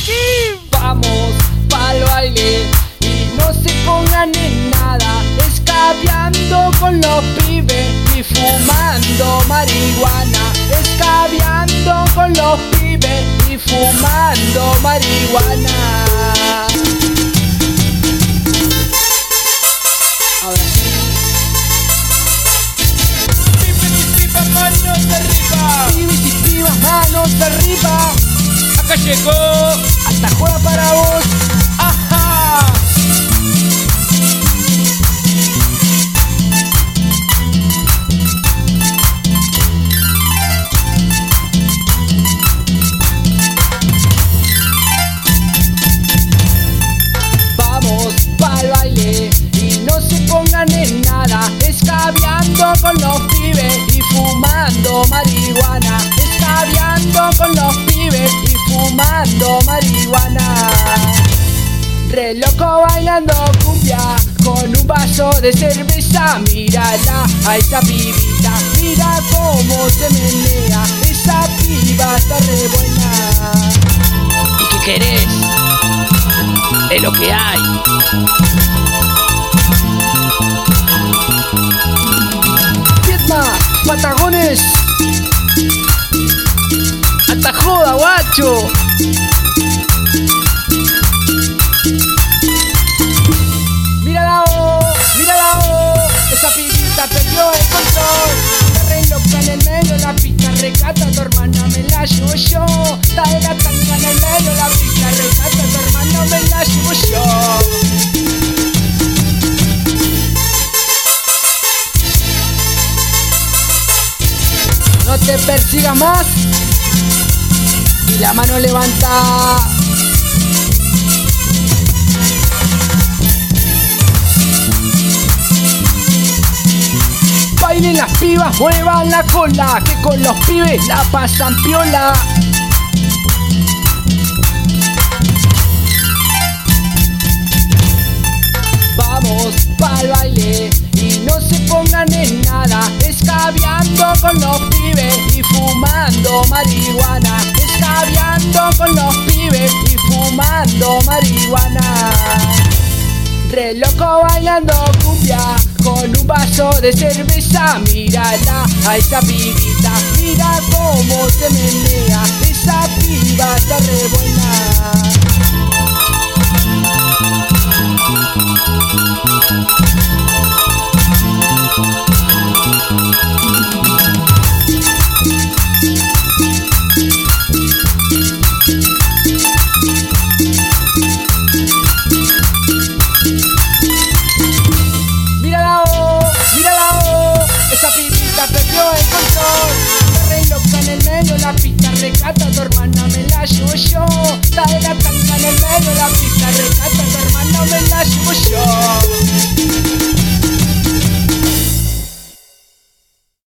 Vamos pa'l baile y no se pongan en nada, escabeando con los pibes y fumando marihuana, escabeando con los pibes y fumando marihuana. Ahora sí. Pibes y pibas, manos arriba. Pibes y pibas, manos arriba. Acá llegó. Hasta juega para vos. Ajá. Vamos pa'l baile y no se pongan en nada, escabeando con los pibes y fumando marihuana, escabeando con los pibes y fumando marihuana. Re loco bailando cumbia con un vaso de cerveza, mírala a esa pibita, mira cómo se menea, esa piba está re buena. ¿Y qué querés? Es lo que hay. Vietma, Patagones, hasta joda, guacho. Mírala, esa pibita perdió el control. Está re loca en el medio de la pista, recata a tu hermana, me la llevo yo. Está de la tanga en el medio de la pista, recata a tu hermana, me la llevo yo. No te persiga más y la mano levanta. Bailen las pibas, muevan la cola, que con los pibes la pasan piola. Vamos pa'l baile y no se pongan en nada, escabeando con los pibes y fumando marihuana, escabeando con los pibes y fumando marihuana. Re loco bailando cumbia con un vaso de cerveza, mírala a esa pibita, mira cómo se menea, esa piba está re buena. Perdió el control, está re loca en el medio de la pista, recata a tu hermana, me la llevo yo. Está de la tanga en el medio de la pista.